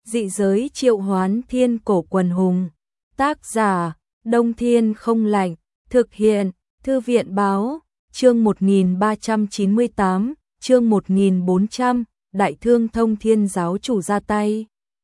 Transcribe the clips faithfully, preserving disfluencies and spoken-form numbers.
Dị giới triệu hoán thiên cổ quần hùng. Tác giả, Đông Thiên Không Lạnh. Thực hiện, Thư viện báo. Chương một nghìn ba trăm chín mươi tám, chương một nghìn bốn trăm, Đại Thương Thông Thiên giáo chủ ra tay.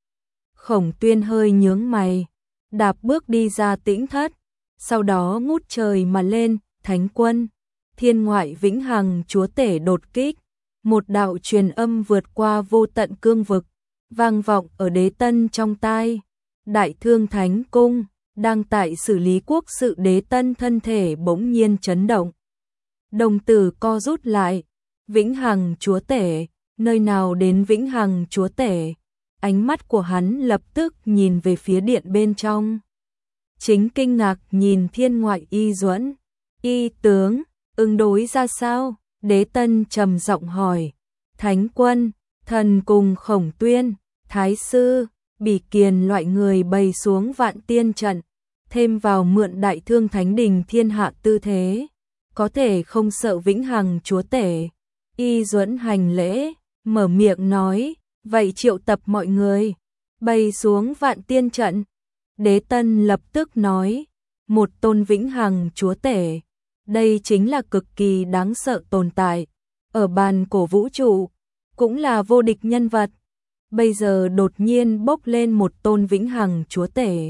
Khổng Tuyên hơi nhướng mày, đạp bước đi ra tĩnh thất, sau đó ngút trời mà lên, Thánh Quân, Thiên Ngoại Vĩnh Hằng chúa tể đột kích, một đạo truyền âm vượt qua vô tận cương vực, vang vọng ở Đế Tân trong tai. Đại Thương Thánh Cung, đang tại xử lý quốc sự Đế Tân thân thể bỗng nhiên chấn động. Đồng tử co rút lại, Vĩnh Hằng chúa tể, nơi nào đến Vĩnh Hằng chúa tể? Ánh mắt của hắn lập tức nhìn về phía điện bên trong. Chính kinh ngạc nhìn Thiên Ngoại Y Duẫn. Y tướng, ứng đối ra sao? Đế Tân trầm giọng hỏi. Thánh Quân, thần cùng Khổng Tuyên, Thái Sư, Bỉ Kiền loại người bày xuống vạn tiên trận, thêm vào mượn Đại Thương Thánh Đình thiên hạ tư thế, có thể không sợ Vĩnh Hằng chúa tể. Y Duẫn hành lễ, mở miệng nói, vậy triệu tập mọi người, bày xuống vạn tiên trận. Đế Tân lập tức nói, một tôn Vĩnh Hằng chúa tể, đây chính là cực kỳ đáng sợ tồn tại, ở bàn cổ vũ trụ, cũng là vô địch nhân vật. Bây giờ đột nhiên bốc lên một tôn Vĩnh Hằng chúa tể.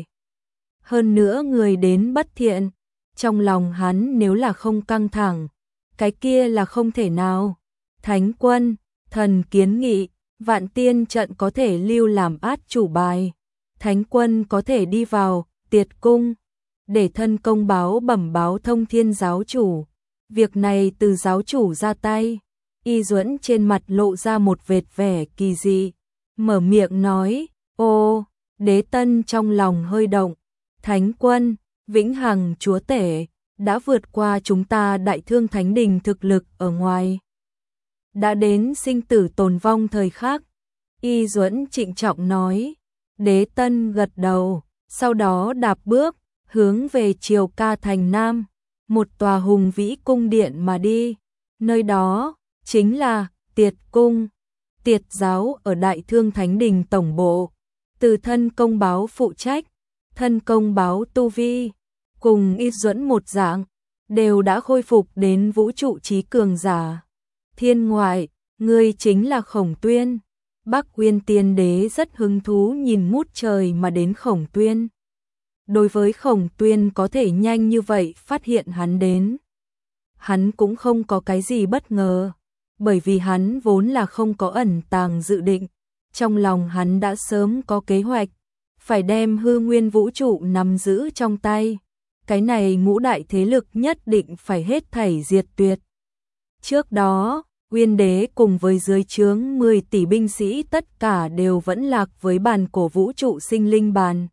Hơn nữa người đến bất thiện, trong lòng hắn nếu là không căng thẳng, cái kia là không thể nào. Thánh Quân, thần kiến nghị, vạn tiên trận có thể lưu làm át chủ bài. Thánh Quân có thể đi vào Tiệt Cung, để thân công báo bẩm báo Thông Thiên giáo chủ. Việc này từ giáo chủ ra tay. Y Duẫn trên mặt lộ ra một vệt vẻ kỳ dị, mở miệng nói, ô, Đế Tân trong lòng hơi động. Thánh Quân, Vĩnh Hằng chúa tể, đã vượt qua chúng ta Đại Thương Thánh Đình thực lực ở ngoài. Đã đến sinh tử tồn vong thời khắc. Y Duẫn trịnh trọng nói. Đế Tân gật đầu, sau đó đạp bước, hướng về Triều Ca Thành Nam, một tòa hùng vĩ cung điện mà đi. Nơi đó, chính là Tiệt Cung, Tiệt giáo ở Đại Thương Thánh Đình tổng bộ. Từ thân công báo phụ trách, thân công báo tu vi, cùng Y Duẫn một dạng, đều đã khôi phục đến vũ trụ trí cường giả. Thiên Ngoại, ngươi chính là Khổng Tuyên. Bắc Uyên Tiên Đế rất hứng thú nhìn mút trời mà đến Khổng Tuyên. Đối với Khổng Tuyên có thể nhanh như vậy phát hiện hắn đến, hắn cũng không có cái gì bất ngờ, bởi vì hắn vốn là không có ẩn tàng dự định, trong lòng hắn đã sớm có kế hoạch, phải đem hư nguyên vũ trụ nắm giữ trong tay. Cái này ngũ đại thế lực nhất định phải hết thảy diệt tuyệt. Trước đó, Uyên Đế cùng với dưới trướng mười tỷ binh sĩ tất cả đều vẫn lạc với bàn cổ vũ trụ sinh linh bàn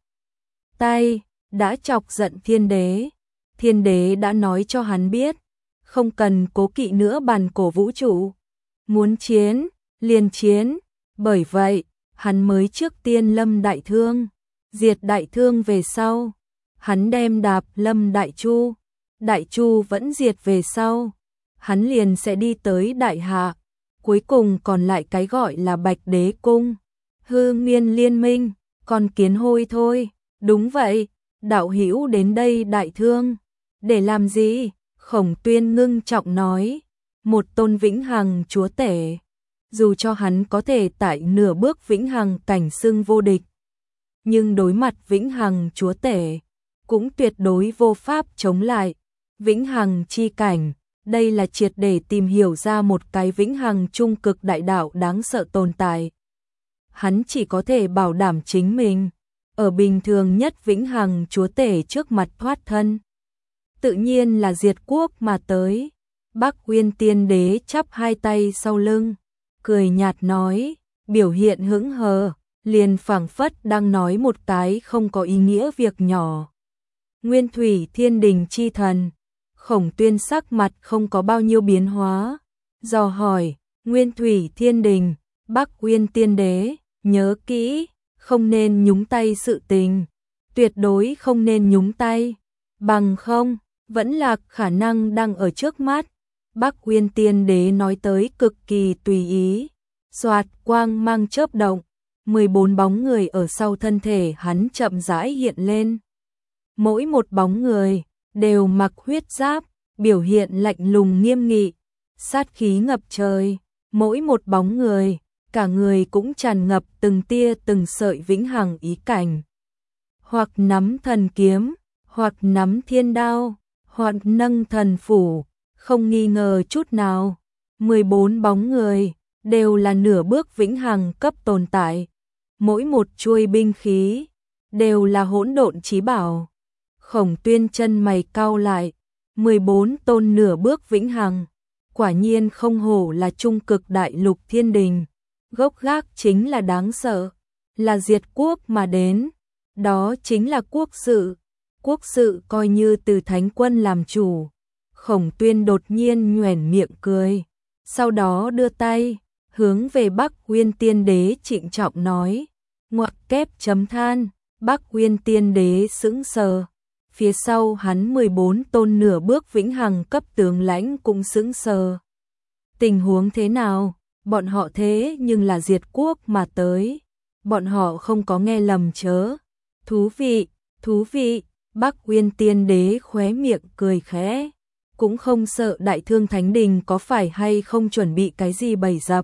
tay, đã chọc giận Thiên Đế. Thiên Đế đã nói cho hắn biết, không cần cố kỵ nữa bàn cổ vũ trụ, muốn chiến, liền chiến. Bởi vậy, hắn mới trước tiên lâm Đại Thương, diệt Đại Thương về sau, hắn đem đạp lâm Đại Chu, Đại Chu vẫn diệt về sau, hắn liền sẽ đi tới Đại Hạ, cuối cùng còn lại cái gọi là Bạch Đế Cung, hư nguyên liên minh, còn kiến hôi thôi. Đúng vậy, đạo hữu đến đây Đại Thương, để làm gì? Khổng Tuyên ngưng trọng nói, một tôn Vĩnh Hằng chúa tể, dù cho hắn có thể tại nửa bước Vĩnh Hằng cảnh xưng vô địch, nhưng đối mặt Vĩnh Hằng chúa tể, cũng tuyệt đối vô pháp chống lại. Vĩnh Hằng chi cảnh, đây là triệt để tìm hiểu ra một cái Vĩnh Hằng trung cực đại đạo đáng sợ tồn tại. Hắn chỉ có thể bảo đảm chính mình, ở bình thường nhất Vĩnh Hằng chúa tể trước mặt thoát thân, tự nhiên là diệt quốc mà tới. Bắc Uyên Tiên Đế chắp hai tay sau lưng, cười nhạt nói, biểu hiện hững hờ, liền phảng phất đang nói một cái không có ý nghĩa việc nhỏ. Nguyên Thủy Thiên Đình chi thần. Khổng Tuyên sắc mặt không có bao nhiêu biến hóa, dò hỏi, Nguyên Thủy Thiên Đình, Bắc Uyên Tiên Đế, nhớ kỹ, không nên nhúng tay sự tình, tuyệt đối không nên nhúng tay, bằng không, vẫn lạc khả năng đang ở trước mắt. Bắc Uyên Tiên Đế nói tới cực kỳ tùy ý, xoạt quang mang chớp động, mười bốn bóng người ở sau thân thể hắn chậm rãi hiện lên. Mỗi một bóng người đều mặc huyết giáp, biểu hiện lạnh lùng nghiêm nghị, sát khí ngập trời. Mỗi một bóng người, cả người cũng tràn ngập từng tia từng sợi vĩnh hằng ý cảnh. Hoặc nắm thần kiếm, hoặc nắm thiên đao, hoặc nâng thần phủ, không nghi ngờ chút nào. mười bốn bóng người đều là nửa bước vĩnh hằng cấp tồn tại. Mỗi một chuôi binh khí đều là hỗn độn chí bảo. Khổng Tuyên chân mày cau lại, mười bốn tôn nửa bước vĩnh hằng, quả nhiên không hổ là trung cực đại lục thiên đình, gốc gác chính là đáng sợ, là diệt quốc mà đến, đó chính là quốc sự, quốc sự coi như từ thánh quân làm chủ. Khổng Tuyên đột nhiên nhoẻn miệng cười, sau đó đưa tay, hướng về Bắc Uyên Tiên Đế trịnh trọng nói, ngoặc kép chấm than. Bắc Uyên Tiên Đế sững sờ, phía sau hắn mười bốn tôn nửa bước vĩnh hằng cấp tướng lãnh cũng sững sờ. Tình huống thế nào? Bọn họ thế nhưng là diệt quốc mà tới, bọn họ không có nghe lầm chớ. Thú vị, thú vị. Bắc Uyên Tiên Đế khóe miệng cười khẽ, cũng không sợ Đại Thương Thánh Đình có phải hay không chuẩn bị cái gì bày dập.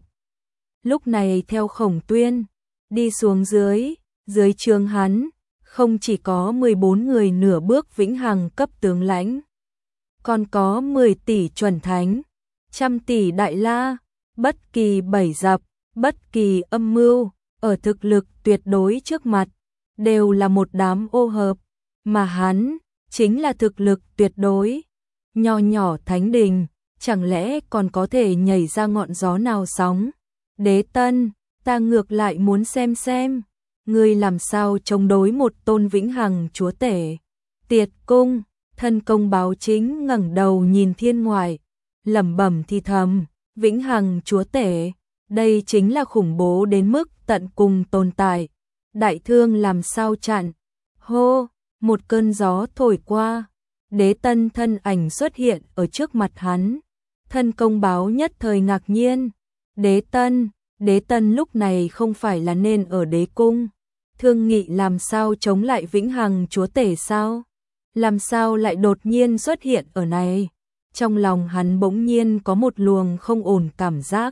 Lúc này theo Khổng Tuyên đi xuống dưới, dưới trướng hắn không chỉ có mười bốn người nửa bước vĩnh hằng cấp tướng lãnh, còn có mười tỷ chuẩn thánh, trăm tỷ đại la, bất kỳ bày dập, bất kỳ âm mưu, ở thực lực tuyệt đối trước mặt, đều là một đám ô hợp, mà hắn chính là thực lực tuyệt đối. Nho nhỏ thánh đình, chẳng lẽ còn có thể nhảy ra ngọn gió nào sóng? Đế Tân, ta ngược lại muốn xem xem, ngươi làm sao chống đối một tôn vĩnh hằng chúa tể. Tiệt Cung, thân công báo chính ngẩng đầu nhìn thiên ngoại, lẩm bẩm thì thầm, vĩnh hằng chúa tể, đây chính là khủng bố đến mức tận cùng tồn tại. Đại Thương làm sao chặn? Hô, một cơn gió thổi qua, Đế Tân thân ảnh xuất hiện ở trước mặt hắn. Thân công báo nhất thời ngạc nhiên. Đế Tân, Đế Tân lúc này không phải là nên ở đế cung thương nghị làm sao chống lại vĩnh hằng chúa tể sao? Làm sao lại đột nhiên xuất hiện ở này? Trong lòng hắn bỗng nhiên có một luồng không ổn cảm giác.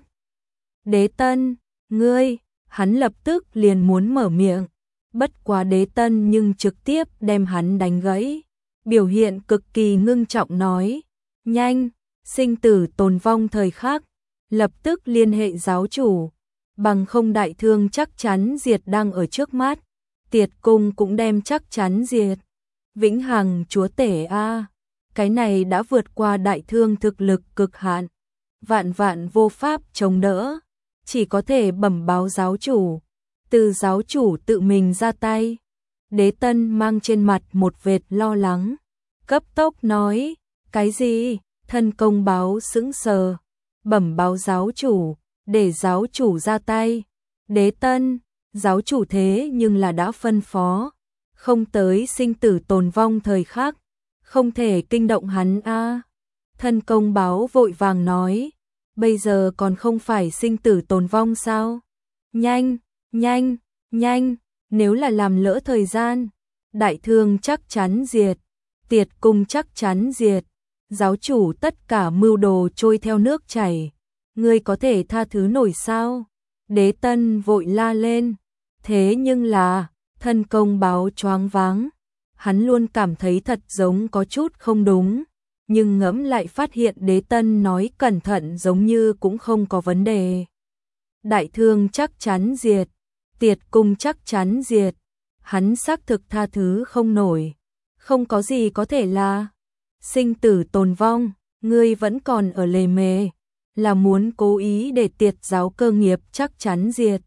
Đế Tân, ngươi, hắn lập tức liền muốn mở miệng, bất quá Đế Tân nhưng trực tiếp đem hắn đánh gãy, biểu hiện cực kỳ ngưng trọng nói, nhanh, sinh tử tồn vong thời khắc, lập tức liên hệ giáo chủ, bằng không Đại Thương chắc chắn diệt đang ở trước mắt, Tiệt Cung cũng đem chắc chắn diệt. Vĩnh hằng chúa tể a, cái này đã vượt qua Đại Thương thực lực cực hạn, vạn vạn vô pháp chống đỡ, chỉ có thể bẩm báo giáo chủ, từ giáo chủ tự mình ra tay. Đế Tân mang trên mặt một vệt lo lắng, cấp tốc nói, cái gì? Thân công báo sững sờ, bẩm báo giáo chủ, để giáo chủ ra tay. Đế Tân, giáo chủ thế nhưng là đã phân phó, không tới sinh tử tồn vong thời khắc, không thể kinh động hắn a. Thân công báo vội vàng nói, bây giờ còn không phải sinh tử tồn vong sao? Nhanh, nhanh, nhanh, nếu là làm lỡ thời gian, Đại Thương chắc chắn diệt, Tiệt Cung chắc chắn diệt, giáo chủ tất cả mưu đồ trôi theo nước chảy, ngươi có thể tha thứ nổi sao? Đế Tân vội la lên, thế nhưng là, thân công báo choáng váng, hắn luôn cảm thấy thật giống có chút không đúng, nhưng ngẫm lại phát hiện Đế Tân nói cẩn thận giống như cũng không có vấn đề. Đại Thương chắc chắn diệt, Tiệt Cung chắc chắn diệt, hắn xác thực tha thứ không nổi, không có gì có thể là sinh tử tồn vong, ngươi vẫn còn ở lề mề, là muốn cố ý để Tiệt giáo cơ nghiệp chắc chắn diệt.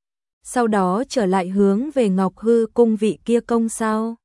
Sau đó trở lại hướng về Ngọc Hư cung vị kia công sao?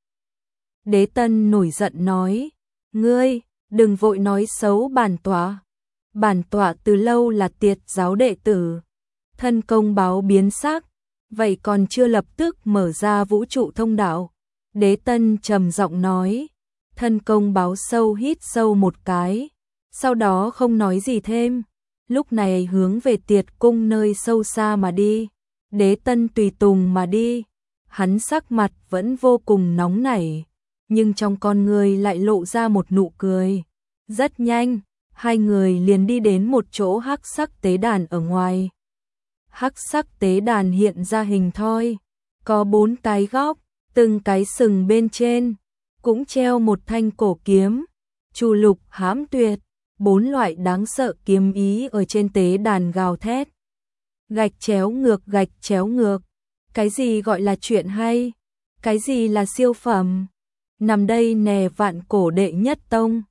Đế Tân nổi giận nói, ngươi, đừng vội nói xấu bản tọa. Bản tọa từ lâu là Tiệt giáo đệ tử. Thân công báo biến sắc, vậy còn chưa lập tức mở ra vũ trụ thông đạo. Đế Tân trầm giọng nói, thân công báo sâu hít sâu một cái, sau đó không nói gì thêm, lúc này hướng về Tiệt cung nơi sâu xa mà đi. Đế Tân tùy tùng mà đi, hắn sắc mặt vẫn vô cùng nóng nảy, nhưng trong con người lại lộ ra một nụ cười. Rất nhanh, hai người liền đi đến một chỗ hắc sắc tế đàn ở ngoài. Hắc sắc tế đàn hiện ra hình thoi, có bốn cái góc, từng cái sừng bên trên cũng treo một thanh cổ kiếm, chu lục hãm tuyệt, bốn loại đáng sợ kiếm ý ở trên tế đàn gào thét. Gạch chéo ngược, gạch chéo ngược, cái gì gọi là chuyện hay, cái gì là siêu phẩm, nằm đây nè vạn cổ đệ nhất tông.